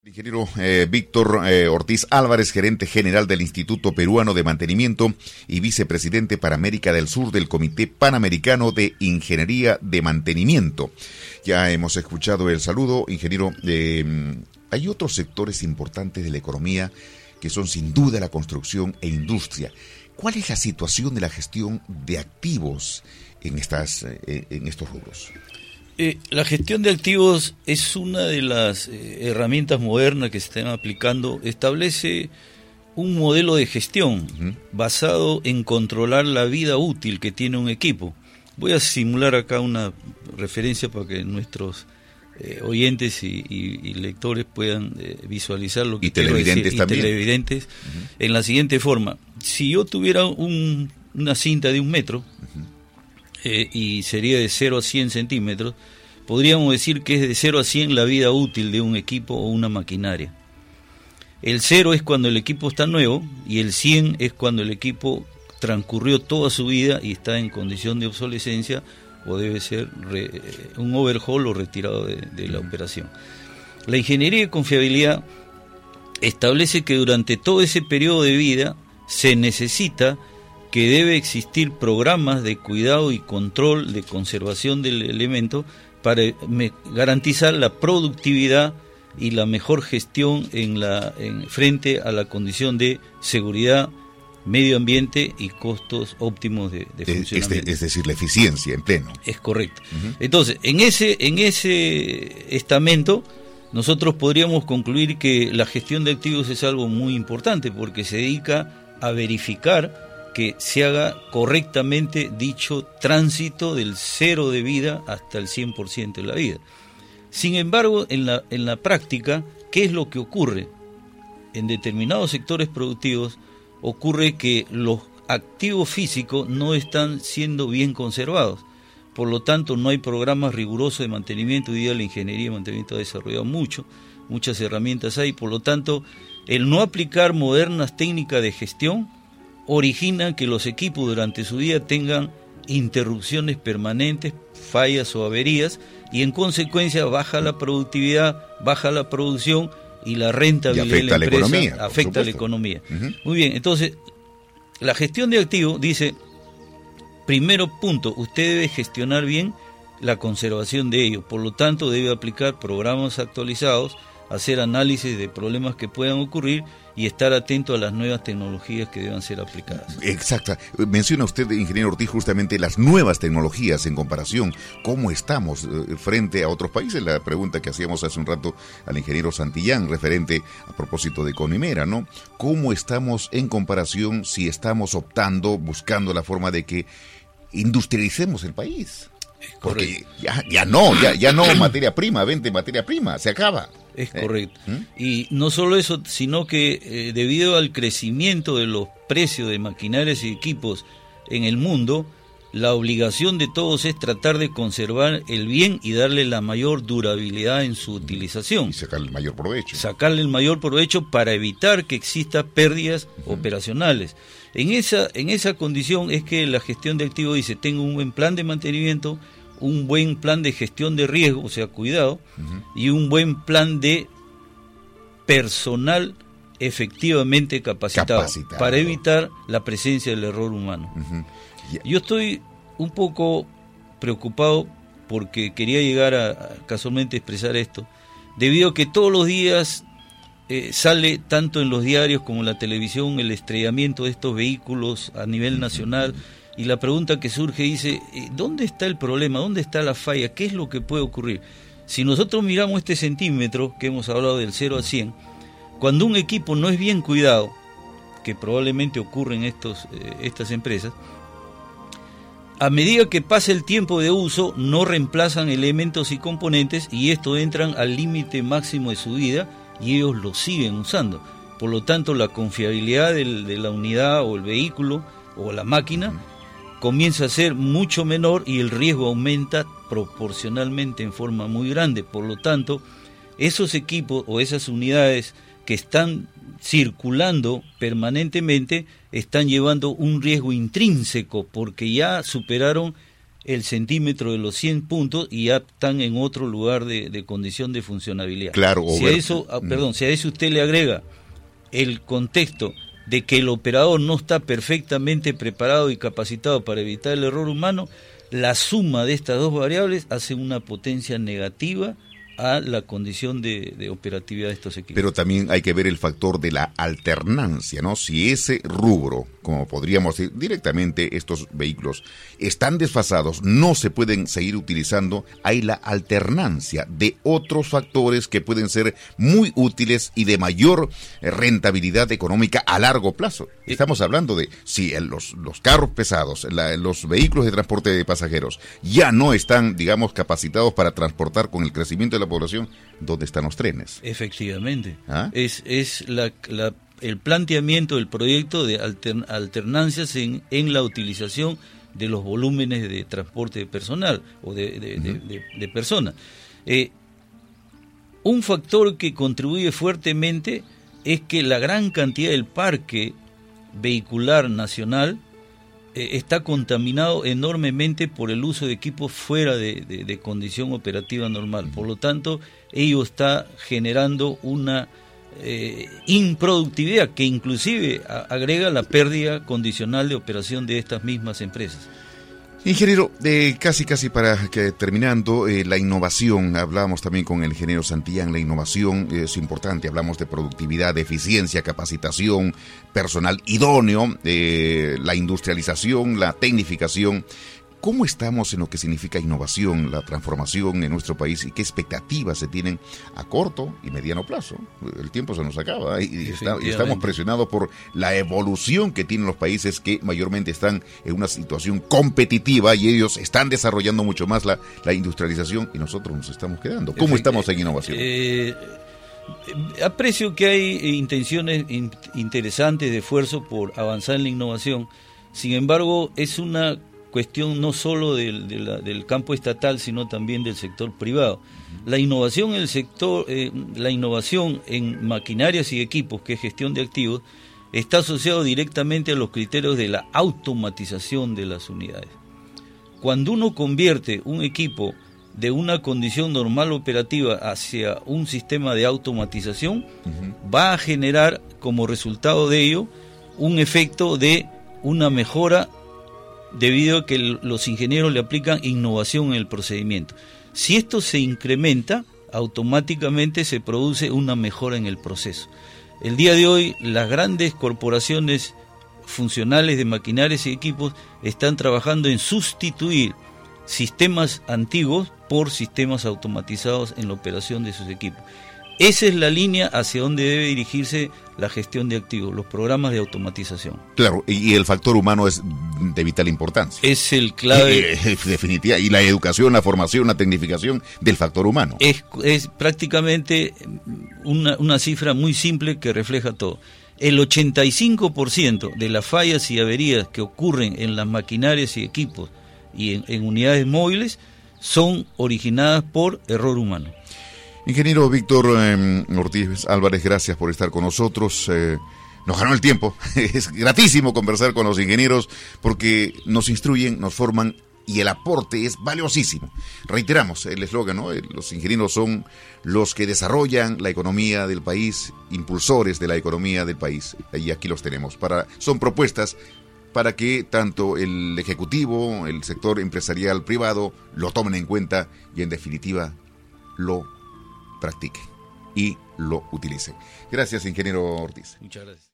Ingeniero Víctor Ortiz Álvarez, gerente general del Instituto Peruano de Mantenimiento y vicepresidente para América del Sur del Comité Panamericano de Ingeniería de Mantenimiento. Ya hemos escuchado el saludo, ingeniero. Hay otros sectores importantes de la economía que son sin duda la construcción e industria. ¿Cuál es la situación de la gestión de activos en estos rubros? La gestión de activos es una de las herramientas modernas que se están aplicando. Establece un modelo de gestión basado en controlar la vida útil que tiene un equipo. Voy a simular acá una referencia para que nuestros oyentes y lectores puedan visualizar lo que quiero decir. Y televidentes en la siguiente forma. Si yo tuviera una cinta de 1 metro, y sería de 0 a 100 centímetros, podríamos decir que es de 0 a 100 la vida útil de un equipo o una maquinaria. El 0 es cuando el equipo está nuevo y el 100 es cuando el equipo transcurrió toda su vida y está en condición de obsolescencia o debe ser un overhaul o retirado de la operación. La ingeniería de confiabilidad establece que durante todo ese periodo de vida se necesita que debe existir programas de cuidado y control de conservación del elemento para garantizar la productividad y la mejor gestión frente a la condición de seguridad, medio ambiente y costos óptimos de funcionamiento. Es decir, la eficiencia en pleno. Es correcto. Entonces, en ese estamento, nosotros podríamos concluir que la gestión de activos es algo muy importante porque se dedica a verificar que se haga correctamente dicho tránsito del 0 de vida hasta el 100% de la vida. Sin embargo, en la práctica, ¿qué es lo que ocurre? En determinados sectores productivos ocurre que los activos físicos no están siendo bien conservados. Por lo tanto, no hay programas rigurosos de mantenimiento. Hoy día la ingeniería de mantenimiento ha desarrollado muchas herramientas hay. Por lo tanto, el no aplicar modernas técnicas de gestión origina que los equipos durante su vida tengan interrupciones permanentes, fallas o averías, y en consecuencia baja la productividad, baja la producción y la rentabilidad de la empresa, afecta a la economía. Muy bien, entonces la gestión de activos dice, primero punto, usted debe gestionar bien la conservación de ellos, por lo tanto debe aplicar programas actualizados, hacer análisis de problemas que puedan ocurrir y estar atento a las nuevas tecnologías que deban ser aplicadas. Exacto. Menciona usted, ingeniero Ortiz, justamente las nuevas tecnologías en comparación. ¿Cómo estamos frente a otros países? La pregunta que hacíamos hace un rato al ingeniero Santillán, referente a propósito de Conimera, ¿no? ¿Cómo estamos en comparación si estamos buscando la forma de que industrialicemos el país? Porque ya no materia prima, vente materia prima, se acaba. Es correcto. Y no solo eso, sino que debido al crecimiento de los precios de maquinarias y equipos en el mundo, la obligación de todos es tratar de conservar el bien y darle la mayor durabilidad en su utilización. Y sacarle el mayor provecho. Sacarle el mayor provecho para evitar que exista pérdidas operacionales. En esa condición es que la gestión de activos dice, tengo un buen plan de mantenimiento, un buen plan de gestión de riesgo, o sea, cuidado, y un buen plan de personal efectivamente capacitado para evitar la presencia del error humano. Yo estoy un poco preocupado porque quería llegar a casualmente expresar esto, debido a que todos los días sale tanto en los diarios como en la televisión el estrellamiento de estos vehículos a nivel nacional. Y la pregunta que surge dice, ¿dónde está el problema? ¿Dónde está la falla? ¿Qué es lo que puede ocurrir? Si nosotros miramos este centímetro, que hemos hablado del 0 a 100, cuando un equipo no es bien cuidado, que probablemente ocurre en estas empresas, a medida que pasa el tiempo de uso, no reemplazan elementos y componentes y estos entran al límite máximo de su vida y ellos lo siguen usando. Por lo tanto, la confiabilidad de la unidad o el vehículo o la máquina comienza a ser mucho menor y el riesgo aumenta proporcionalmente en forma muy grande. Por lo tanto, esos equipos o esas unidades que están circulando permanentemente están llevando un riesgo intrínseco porque ya superaron el centímetro de los 100 puntos y ya están en otro lugar de condición de funcionabilidad. Claro, si a eso, si a eso usted le agrega el contexto de que el operador no está perfectamente preparado y capacitado para evitar el error humano, la suma de estas dos variables hace una potencia negativa a la condición de operatividad de estos equipos. Pero también hay que ver el factor de la alternancia, ¿no? Si ese rubro, como podríamos decir directamente, estos vehículos están desfasados, no se pueden seguir utilizando, hay la alternancia de otros factores que pueden ser muy útiles y de mayor rentabilidad económica a largo plazo. Estamos hablando de si los carros pesados, los vehículos de transporte de pasajeros ya no están, digamos, capacitados para transportar con el crecimiento de la población, ¿dónde están los trenes? Efectivamente. Es el planteamiento del proyecto de alternancias en la utilización de los volúmenes de transporte de personal o de personas. Un factor que contribuye fuertemente es que la gran cantidad del parque vehicular nacional está contaminado enormemente por el uso de equipos fuera de condición operativa normal. Por lo tanto, ello está generando una improductividad que inclusive agrega la pérdida condicional de operación de estas mismas empresas. Ingeniero, casi para que terminando, la innovación, hablábamos también con el ingeniero Santillán, la innovación es importante, hablamos de productividad, de eficiencia, capacitación, personal idóneo, la industrialización, la tecnificación. ¿Cómo estamos en lo que significa innovación, la transformación en nuestro país y qué expectativas se tienen a corto y mediano plazo? El tiempo se nos acaba y estamos presionados por la evolución que tienen los países que mayormente están en una situación competitiva y ellos están desarrollando mucho más la industrialización y nosotros nos estamos quedando. ¿Cómo estamos en innovación? Aprecio que hay intenciones interesantes de esfuerzo por avanzar en la innovación, sin embargo es una cuestión no solo del campo estatal, sino también del sector privado. La innovación en el sector, la innovación en maquinarias y equipos, que es gestión de activos, está asociado directamente a los criterios de la automatización de las unidades. Cuando uno convierte un equipo de una condición normal operativa hacia un sistema de automatización, va a generar como resultado de ello un efecto de una mejora debido a que los ingenieros le aplican innovación en el procedimiento. Si esto se incrementa, automáticamente se produce una mejora en el proceso. El día de hoy, las grandes corporaciones funcionales de maquinarias y equipos están trabajando en sustituir sistemas antiguos por sistemas automatizados en la operación de sus equipos. Esa es la línea hacia donde debe dirigirse la gestión de activos, los programas de automatización. Claro, y el factor humano es de vital importancia. Es el clave. Definitiva. Y la educación, la formación, la tecnificación del factor humano. Es prácticamente una cifra muy simple que refleja todo. El 85% de las fallas y averías que ocurren en las maquinarias y equipos y en unidades móviles son originadas por error humano. Ingeniero Víctor Ortiz Álvarez, gracias por estar con nosotros. Nos ganó el tiempo. Es gratísimo conversar con los ingenieros porque nos instruyen, nos forman y el aporte es valiosísimo. Reiteramos el eslogan, ¿no? Los ingenieros son los que desarrollan la economía del país, impulsores de la economía del país. Y aquí los tenemos. Son propuestas para que tanto el ejecutivo, el sector empresarial privado lo tomen en cuenta y en definitiva lo practique y lo utilice. Gracias, ingeniero Ortiz. Muchas gracias.